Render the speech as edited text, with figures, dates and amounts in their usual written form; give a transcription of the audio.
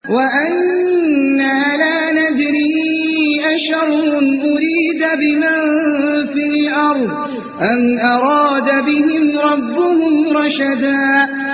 وَأَنَّا لَا نَدْرِي أَشَرٌّ أُرِيدَ بِمَن فِي الْأَرْضِ أَمْ أَرَادَ بِهِمْ رَبُّهُمْ رَشَدًا